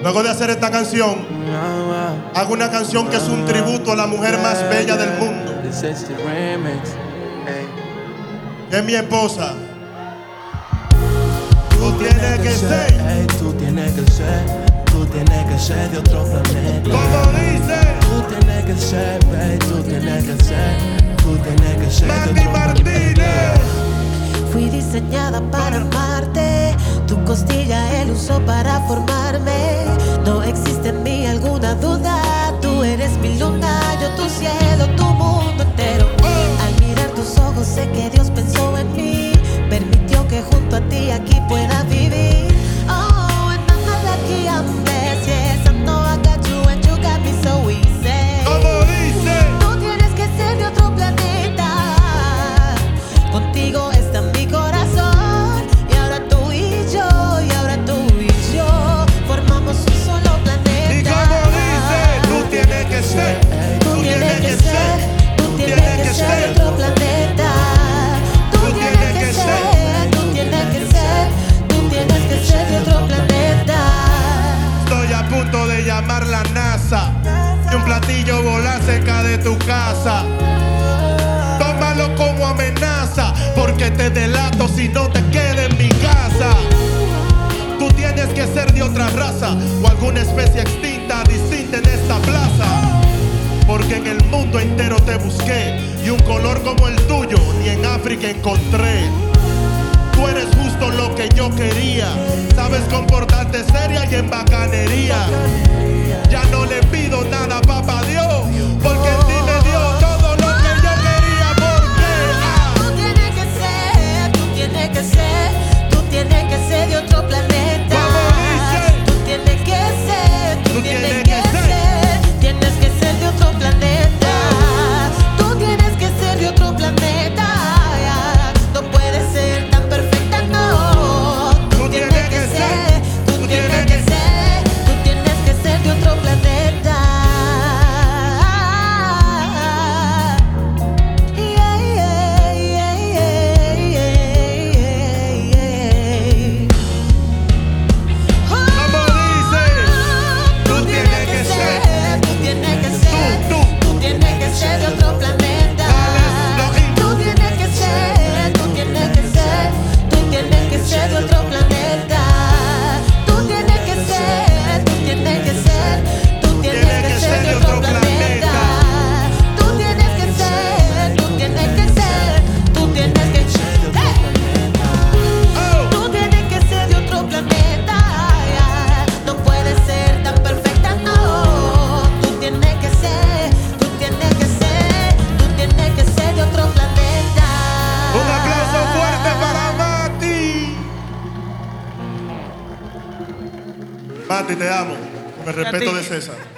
Luego de hacer esta canción, hago una canción que es un tributo a la mujer más bella del mundo, que es mi esposa. Tú tienes que ser, tú tienes que ser, tú tienes que ser de otro planeta. como dice, tú tienes que ser, babe, tú tienes que ser, tú tienes que ser de Mandy otro Martínez. planeta. Fui diseñada para amarte, tu costilla él usó para formarme. No existe en mí alguna duda, tú eres mi luna, yo tu cielo, tu mundo entero. Al mirar tus ojos sé que Dios pensó en mí, permitió que junto a ti aquí pueda vivir. Oh, and I'm not lucky I'm blessed, yes, I know I got you and you got me so easy. como dice, Tú tienes que ser de otro planeta, contigo está mi corazón. Y ahora tú y yo, y ahora tú y yo formamos un solo planeta. y como dice, tú tienes que ser, Tú tienes que ser, tú tienes que ser de otro planeta. Tú tienes que ser, tú tienes que ser, tú tienes que ser de otro planeta. Estoy a punto de llamar la NASA y un platillo volar cerca de tu casa. Tómalo como amenaza, porque te delato si no te quedas en mi casa. Tú tienes que ser de otra raza o alguna especie extinta, distinta en esta plaza. Porque en el mundo entero te busqué y un color como el tuyo ni en África encontré. Tú eres justo lo que yo quería, sabes comportarte seria y en bacanería. Ya no le pido nada, papá Dios, porque en ti me dio todo lo que yo quería. Porque Tú tienes que ser, tú tienes que ser, tú tienes que ser de otro planeta. Como dice, Tú tienes que ser, tú tú tienes tienes que que ser, tienes que ser de otro planeta. Tú tienes que ser de otro planeta. No puedes ser tan perfecta, no. Tú tienes que ser, tú tienes que ser, tú tienes que ser de otro planeta. Yeah, yeah, yeah, yeah, yeah, yeah. como dice, Tú tienes que ser, tú tienes que ser, tú tienes que ser de otro planeta. Tú tienes que ser, tú tienes que ser, tú tienes que ser de otro planeta. Tú tienes que ser, tú tienes que ser, tú tienes que ser de otro planeta. Tú tienes que ser, tú tienes que ser, tú tienes que ser de otro planeta. oh, Tú tienes que ser de otro planeta. No puedes ser tan perfecta, no. Tú tienes que ser, tú tienes que ser, tú tienes que ser de otro planeta. un aplauso fuerte para Mati. Mati, te amo, con el respeto de César.